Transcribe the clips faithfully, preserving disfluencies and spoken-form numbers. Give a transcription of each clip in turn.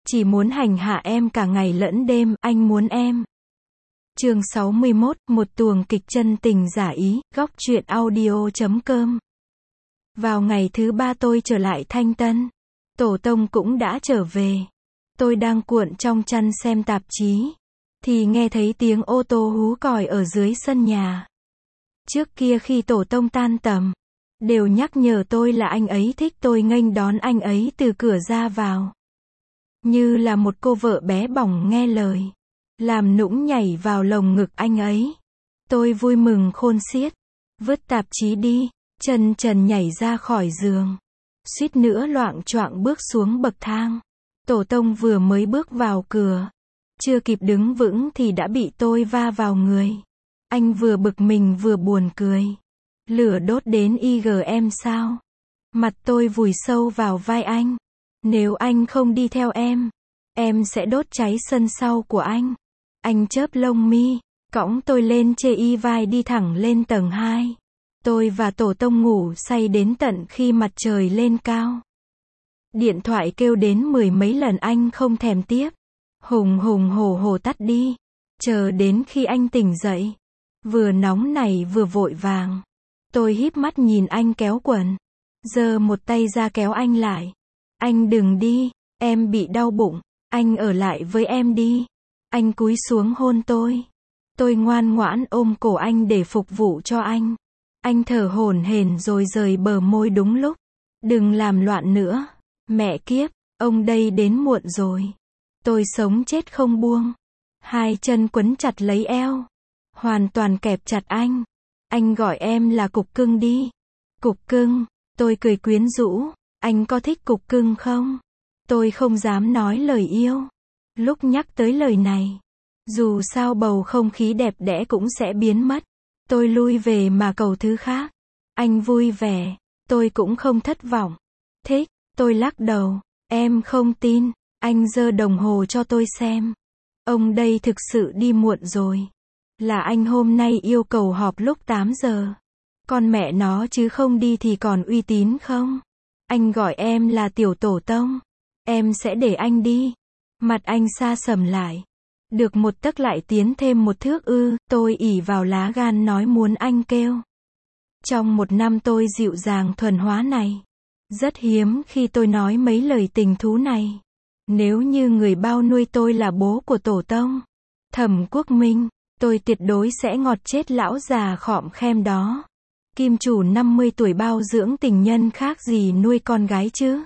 Chỉ muốn hành hạ em cả ngày lẫn đêm, anh muốn em. Chương sáu mươi mốt, một tuồng kịch chân tình giả ý, góc truyện audio chấm com. Vào ngày thứ ba tôi trở lại Thanh Tân. Tổ tông cũng đã trở về. Tôi đang cuộn trong chăn xem tạp chí. Thì nghe thấy tiếng ô tô hú còi ở dưới sân nhà. Trước kia khi tổ tông tan tầm, đều nhắc nhở tôi là anh ấy thích tôi nghênh đón anh ấy từ cửa ra vào. Như là một cô vợ bé bỏng nghe lời. Làm nũng nhảy vào lồng ngực anh ấy. Tôi vui mừng khôn xiết. Vứt tạp chí đi, chân trần nhảy ra khỏi giường. Suýt nữa loạng choạng bước xuống bậc thang. Tổ tông vừa mới bước vào cửa. Chưa kịp đứng vững thì đã bị tôi va vào người. Anh vừa bực mình vừa buồn cười. Lửa đốt đến i giê em sao? Mặt tôi vùi sâu vào vai anh. Nếu anh không đi theo em, em sẽ đốt cháy sân sau của anh. Anh chớp lông mi, cõng tôi lên chê y vai đi thẳng lên tầng hai. Tôi và tổ tông ngủ say đến tận khi mặt trời lên cao. Điện thoại kêu đến mười mấy lần anh không thèm tiếp. Hùng hùng hổ hổ tắt đi. Chờ đến khi anh tỉnh dậy. Vừa nóng nảy vừa vội vàng. Tôi híp mắt nhìn anh kéo quần. Giơ một tay ra kéo anh lại. Anh đừng đi, em bị đau bụng. Anh ở lại với em đi. Anh cúi xuống hôn tôi. Tôi ngoan ngoãn ôm cổ anh để phục vụ cho anh. Anh thở hổn hển rồi rời bờ môi đúng lúc. Đừng làm loạn nữa. Mẹ kiếp, ông đây đến muộn rồi. Tôi sống chết không buông. Hai chân quấn chặt lấy eo. Hoàn toàn kẹp chặt anh. Anh gọi em là cục cưng đi. Cục cưng, tôi cười quyến rũ. Anh có thích cục cưng không? Tôi không dám nói lời yêu. Lúc nhắc tới lời này, dù sao bầu không khí đẹp đẽ cũng sẽ biến mất. Tôi lui về mà cầu thứ khác. Anh vui vẻ, tôi cũng không thất vọng. Thích, tôi lắc đầu. Em không tin. Anh giơ đồng hồ cho tôi xem. Ông đây thực sự đi muộn rồi. Là anh hôm nay yêu cầu họp lúc tám giờ. Con mẹ nó chứ không đi thì còn uy tín không? Anh gọi em là tiểu tổ tông. Em sẽ để anh đi. Mặt anh xa sầm lại. Được một tấc lại tiến thêm một thước ư. Tôi ỉ vào lá gan nói muốn anh kêu. Trong một năm tôi dịu dàng thuần hóa này. Rất hiếm khi tôi nói mấy lời tình thú này. Nếu như người bao nuôi tôi là bố của tổ tông, Thẩm Quốc Minh, tôi tuyệt đối sẽ ngọt chết lão già khọm khem đó. Kim chủ năm mươi tuổi bao dưỡng tình nhân khác gì nuôi con gái chứ.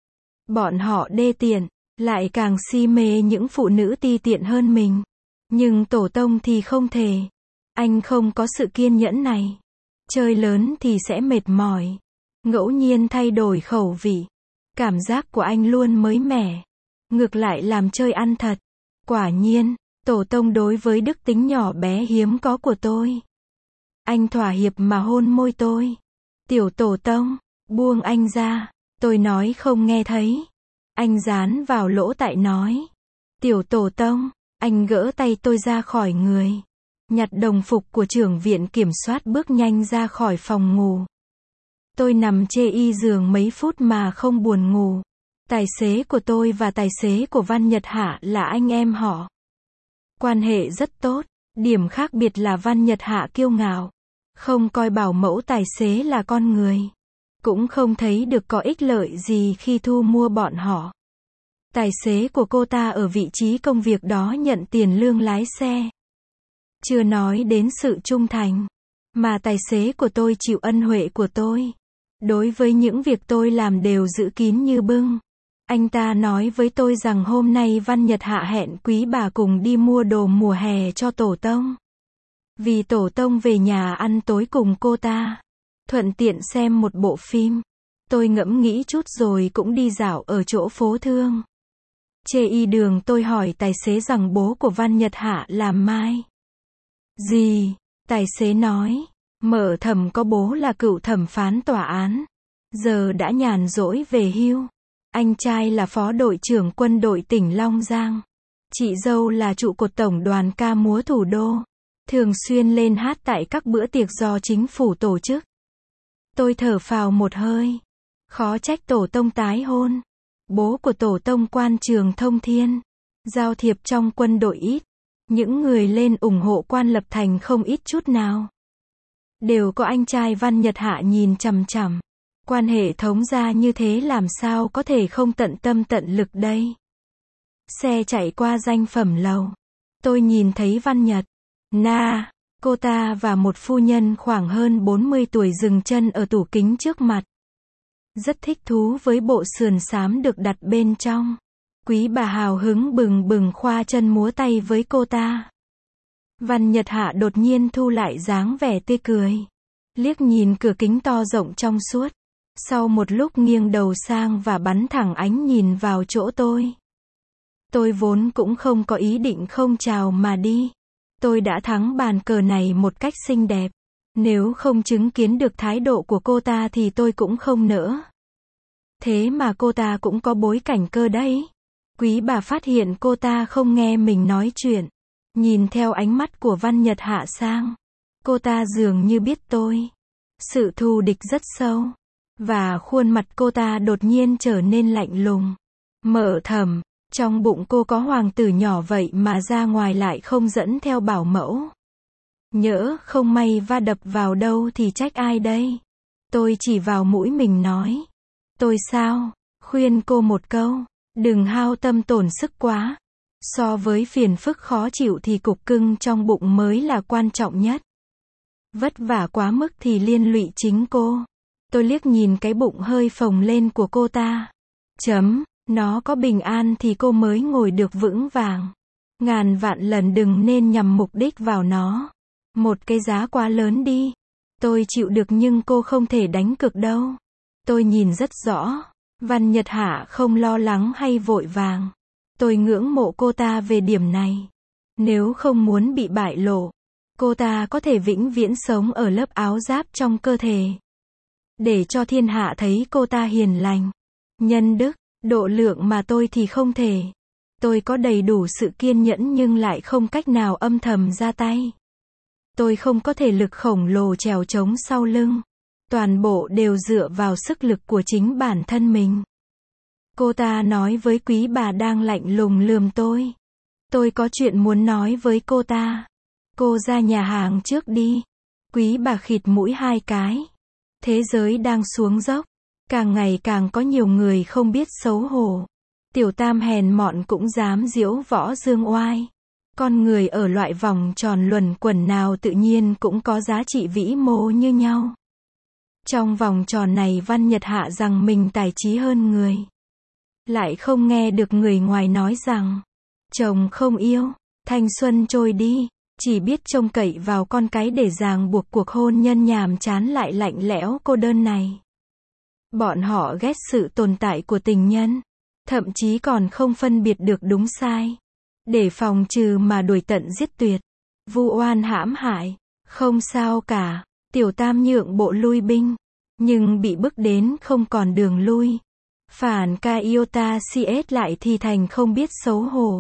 Bọn họ đê tiện, lại càng si mê những phụ nữ ti tiện hơn mình. Nhưng tổ tông thì không thể. Anh không có sự kiên nhẫn này. Chơi lớn thì sẽ mệt mỏi. Ngẫu nhiên thay đổi khẩu vị. Cảm giác của anh luôn mới mẻ. Ngược lại làm chơi ăn thật. Quả nhiên, tổ tông đối với đức tính nhỏ bé hiếm có của tôi. Anh thỏa hiệp mà hôn môi tôi. Tiểu tổ tông, buông anh ra. Tôi nói không nghe thấy. Anh dán vào lỗ tai nói. Tiểu tổ tông, anh gỡ tay tôi ra khỏi người. Nhặt đồng phục của trưởng viện kiểm soát bước nhanh ra khỏi phòng ngủ. Tôi nằm chê y giường mấy phút mà không buồn ngủ. Tài xế của tôi và tài xế của Văn Nhật Hạ là anh em họ. Quan hệ rất tốt. Điểm khác biệt là Văn Nhật Hạ kiêu ngạo. Không coi bảo mẫu tài xế là con người. Cũng không thấy được có ích lợi gì khi thu mua bọn họ. Tài xế của cô ta ở vị trí công việc đó nhận tiền lương lái xe. Chưa nói đến sự trung thành. Mà tài xế của tôi chịu ân huệ của tôi. Đối với những việc tôi làm đều giữ kín như bưng. Anh ta nói với tôi rằng hôm nay Văn Nhật Hạ hẹn quý bà cùng đi mua đồ mùa hè cho tổ tông. Vì tổ tông về nhà ăn tối cùng cô ta. Thuận tiện xem một bộ phim. Tôi ngẫm nghĩ chút rồi cũng đi dạo ở chỗ phố Thương. Chê y đường tôi hỏi tài xế rằng bố của Văn Nhật Hạ là Mai. Gì? Tài xế nói. Mở Thẩm có bố là cựu thẩm phán tòa án. Giờ đã nhàn rỗi về hưu. Anh trai là phó đội trưởng quân đội tỉnh Long Giang. Chị dâu là trụ cột tổng đoàn ca múa thủ đô. Thường xuyên lên hát tại các bữa tiệc do chính phủ tổ chức. Tôi thở phào một hơi. Khó trách tổ tông tái hôn. Bố của tổ tông quan Trường Thông Thiên. Giao thiệp trong quân đội ít. Những người lên ủng hộ quan Lập Thành không ít chút nào. Đều có anh trai Văn Nhật Hạ nhìn chằm chằm. Quan hệ thống gia như thế làm sao có thể không tận tâm tận lực đây. Xe chạy qua danh phẩm lầu. Tôi nhìn thấy Văn Nhật Na, cô ta và một phu nhân khoảng hơn bốn mươi tuổi dừng chân ở tủ kính trước mặt. Rất thích thú với bộ sườn xám được đặt bên trong. Quý bà hào hứng bừng bừng khoa chân múa tay với cô ta. Văn Nhật Hạ đột nhiên thu lại dáng vẻ tươi cười. Liếc nhìn cửa kính to rộng trong suốt. Sau một lúc nghiêng đầu sang và bắn thẳng ánh nhìn vào chỗ tôi. Tôi vốn cũng không có ý định không chào mà đi. Tôi đã thắng bàn cờ này một cách xinh đẹp. Nếu không chứng kiến được thái độ của cô ta thì tôi cũng không nỡ. Thế mà cô ta cũng có bối cảnh cơ đấy. Quý bà phát hiện cô ta không nghe mình nói chuyện. Nhìn theo ánh mắt của Văn Nhật Hạ sang. Cô ta dường như biết tôi. Sự thù địch rất sâu. Và khuôn mặt cô ta đột nhiên trở nên lạnh lùng. Mở thầm. Trong bụng cô có hoàng tử nhỏ vậy mà ra ngoài lại không dẫn theo bảo mẫu. Nhỡ không may va đập vào đâu thì trách ai đây? Tôi chỉ vào mũi mình nói. Tôi sao? Khuyên cô một câu. Đừng hao tâm tổn sức quá. So với phiền phức khó chịu thì cục cưng trong bụng mới là quan trọng nhất. Vất vả quá mức thì liên lụy chính cô. Tôi liếc nhìn cái bụng hơi phồng lên của cô ta. Chấm. Nó có bình an thì cô mới ngồi được vững vàng. Ngàn vạn lần đừng nên nhằm mục đích vào nó. Một cái giá quá lớn đi. Tôi chịu được nhưng cô không thể đánh cược đâu. Tôi nhìn rất rõ. Văn Nhật Hạ không lo lắng hay vội vàng. Tôi ngưỡng mộ cô ta về điểm này. Nếu không muốn bị bại lộ, cô ta có thể vĩnh viễn sống ở lớp áo giáp trong cơ thể. Để cho thiên hạ thấy cô ta hiền lành, nhân đức, độ lượng mà tôi thì không thể. Tôi có đầy đủ sự kiên nhẫn nhưng lại không cách nào âm thầm ra tay. Tôi không có thể lực khổng lồ trèo trống sau lưng. Toàn bộ đều dựa vào sức lực của chính bản thân mình. Cô ta nói với quý bà đang lạnh lùng lườm tôi. Tôi có chuyện muốn nói với cô ta. Cô ra nhà hàng trước đi. Quý bà khịt mũi hai cái. Thế giới đang xuống dốc. Càng ngày càng có nhiều người không biết xấu hổ. Tiểu tam hèn mọn cũng dám diễu võ dương oai. Con người ở loại vòng tròn luẩn quẩn nào tự nhiên cũng có giá trị vĩ mô như nhau. Trong vòng tròn này Văn Nhật Hạ rằng mình tài trí hơn người. Lại không nghe được người ngoài nói rằng chồng không yêu, thanh xuân trôi đi, chỉ biết trông cậy vào con cái để ràng buộc cuộc hôn nhân nhàm chán lại lạnh lẽo cô đơn này. Bọn họ ghét sự tồn tại của tình nhân, thậm chí còn không phân biệt được đúng sai. Để phòng trừ mà đuổi tận giết tuyệt, vu oan hãm hại, không sao cả. Tiểu tam nhượng bộ lui binh, nhưng bị bức đến không còn đường lui. Phản ca iota cs lại thì thành không biết xấu hổ.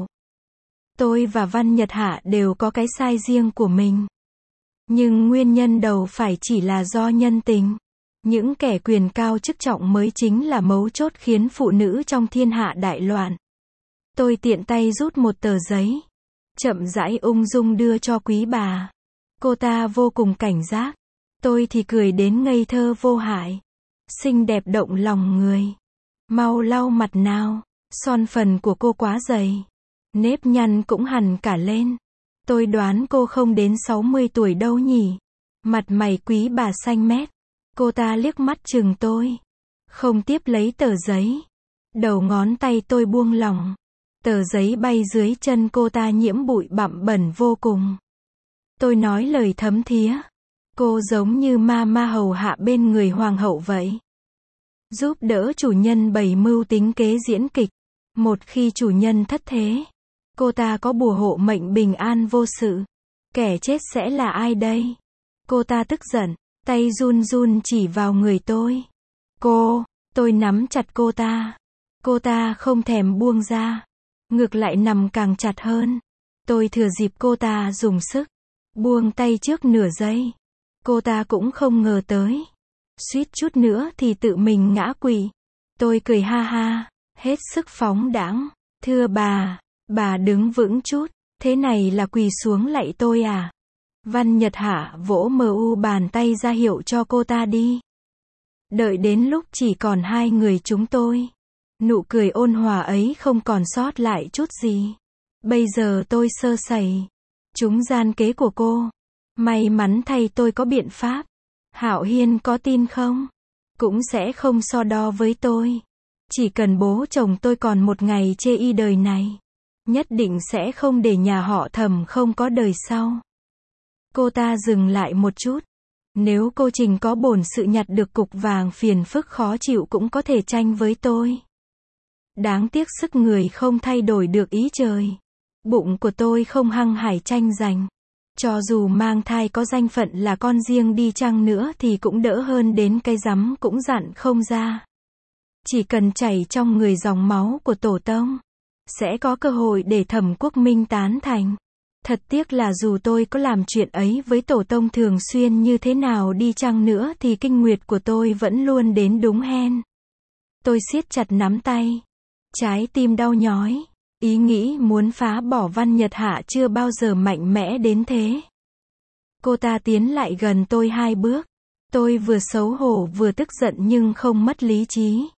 Tôi và Văn Nhật Hạ đều có cái sai riêng của mình. Nhưng nguyên nhân đầu phải chỉ là do nhân tình. Những kẻ quyền cao chức trọng mới chính là mấu chốt khiến phụ nữ trong thiên hạ đại loạn. Tôi tiện tay rút một tờ giấy. Chậm rãi ung dung đưa cho quý bà. Cô ta vô cùng cảnh giác. Tôi thì cười đến ngây thơ vô hại. Xinh đẹp động lòng người. Mau lau mặt nào. Son phần của cô quá dày. Nếp nhăn cũng hằn cả lên. Tôi đoán cô không đến sáu mươi tuổi đâu nhỉ. Mặt mày quý bà xanh mét. Cô ta liếc mắt chừng tôi. Không tiếp lấy tờ giấy. Đầu ngón tay tôi buông lỏng. Tờ giấy bay dưới chân cô ta nhiễm bụi bặm bẩn vô cùng. Tôi nói lời thấm thía. Cô giống như ma ma hầu hạ bên người hoàng hậu vậy. Giúp đỡ chủ nhân bày mưu tính kế diễn kịch. Một khi chủ nhân thất thế, cô ta có bùa hộ mệnh bình an vô sự. Kẻ chết sẽ là ai đây? Cô ta tức giận, tay run run chỉ vào người tôi. Cô, tôi nắm chặt cô ta. Cô ta không thèm buông ra. Ngược lại nằm càng chặt hơn. Tôi thừa dịp cô ta dùng sức. Buông tay trước nửa giây. Cô ta cũng không ngờ tới. Suýt chút nữa thì tự mình ngã quỵ. Tôi cười ha ha. hết sức phóng đãng. Thưa bà, bà đứng vững chút, thế này là quỳ xuống lạy tôi à? Văn Nhật Hạ vỗ mờ u bàn tay ra hiệu cho cô ta đi. Đợi đến lúc chỉ còn hai người chúng tôi. Nụ cười ôn hòa ấy không còn sót lại chút gì. Bây giờ tôi sơ sẩy. Chúng gian kế của cô. May mắn thay tôi có biện pháp. Hạo Hiên có tin không? Cũng sẽ không so đo với tôi. Chỉ cần bố chồng tôi còn một ngày chê y đời này, nhất định sẽ không để nhà họ Thẩm không có đời sau. Cô ta dừng lại một chút. Nếu cô Trình có bổn sự nhặt được cục vàng phiền phức khó chịu cũng có thể tranh với tôi. Đáng tiếc sức người không thay đổi được ý trời. Bụng của tôi không hăng hải tranh giành. Cho dù mang thai có danh phận là con riêng đi chăng nữa thì cũng đỡ hơn đến cái rắm cũng dặn không ra. Chỉ cần chảy trong người dòng máu của tổ tông, sẽ có cơ hội để Thẩm Quốc Minh tán thành. Thật tiếc là dù tôi có làm chuyện ấy với tổ tông thường xuyên như thế nào đi chăng nữa thì kinh nguyệt của tôi vẫn luôn đến đúng hen. Tôi siết chặt nắm tay. Trái tim đau nhói. Ý nghĩ muốn phá bỏ Văn Nhật Hạ chưa bao giờ mạnh mẽ đến thế. Cô ta tiến lại gần tôi hai bước. Tôi vừa xấu hổ vừa tức giận nhưng không mất lý trí.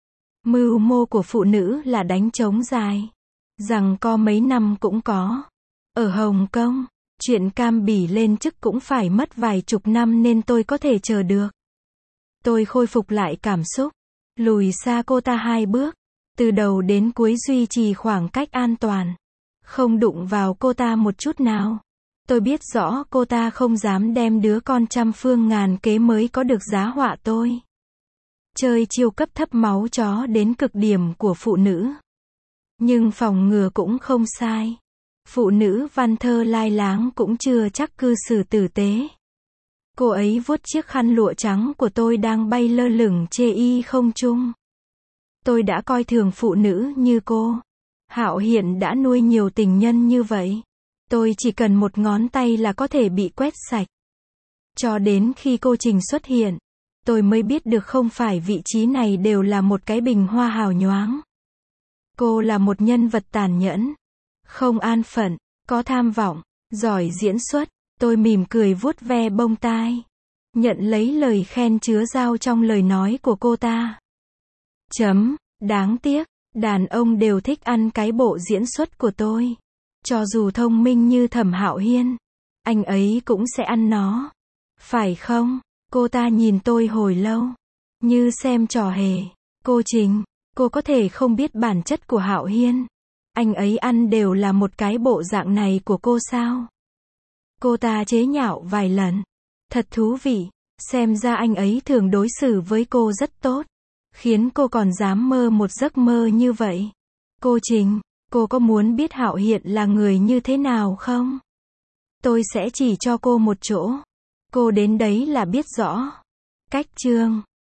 Mưu mô của phụ nữ là đánh trống dài. Rằng có mấy năm cũng có. Ở Hồng Kông, chuyện Cam Bỉ lên chức cũng phải mất vài chục năm nên tôi có thể chờ được. Tôi khôi phục lại cảm xúc. Lùi xa cô ta hai bước. Từ đầu đến cuối duy trì khoảng cách an toàn. Không đụng vào cô ta một chút nào. Tôi biết rõ cô ta không dám đem đứa con trăm phương ngàn kế mới có được giá họa tôi. Chơi chiêu cấp thấp máu chó đến cực điểm của phụ nữ. Nhưng phòng ngừa cũng không sai. Phụ nữ văn thơ lai láng cũng chưa chắc cư xử tử tế. Cô ấy vuốt chiếc khăn lụa trắng của tôi đang bay lơ lửng chê y không trung. Tôi đã coi thường phụ nữ như cô. Hạo Hiển đã nuôi nhiều tình nhân như vậy. Tôi chỉ cần một ngón tay là có thể bị quét sạch. Cho đến khi cô Trình xuất hiện, tôi mới biết được không phải vị trí này đều là một cái bình hoa hào nhoáng. Cô là một nhân vật tàn nhẫn, không an phận, có tham vọng, giỏi diễn xuất. Tôi mỉm cười vuốt ve bông tai, nhận lấy lời khen chứa dao trong lời nói của cô ta. Chấm, đáng tiếc, đàn ông đều thích ăn cái bộ diễn xuất của tôi. Cho dù thông minh như Thẩm Hạo Hiên, anh ấy cũng sẽ ăn nó. Phải không? Cô ta nhìn tôi hồi lâu, như xem trò hề. Cô Trình, cô có thể không biết bản chất của Hạo Hiên. Anh ấy ăn đều là một cái bộ dạng này của cô sao? Cô ta chế nhạo vài lần. Thật thú vị, xem ra anh ấy thường đối xử với cô rất tốt. Khiến cô còn dám mơ một giấc mơ như vậy. Cô Trình, cô có muốn biết Hạo Hiên là người như thế nào không? Tôi sẽ chỉ cho cô một chỗ. Cô đến đấy là biết rõ. Cách chương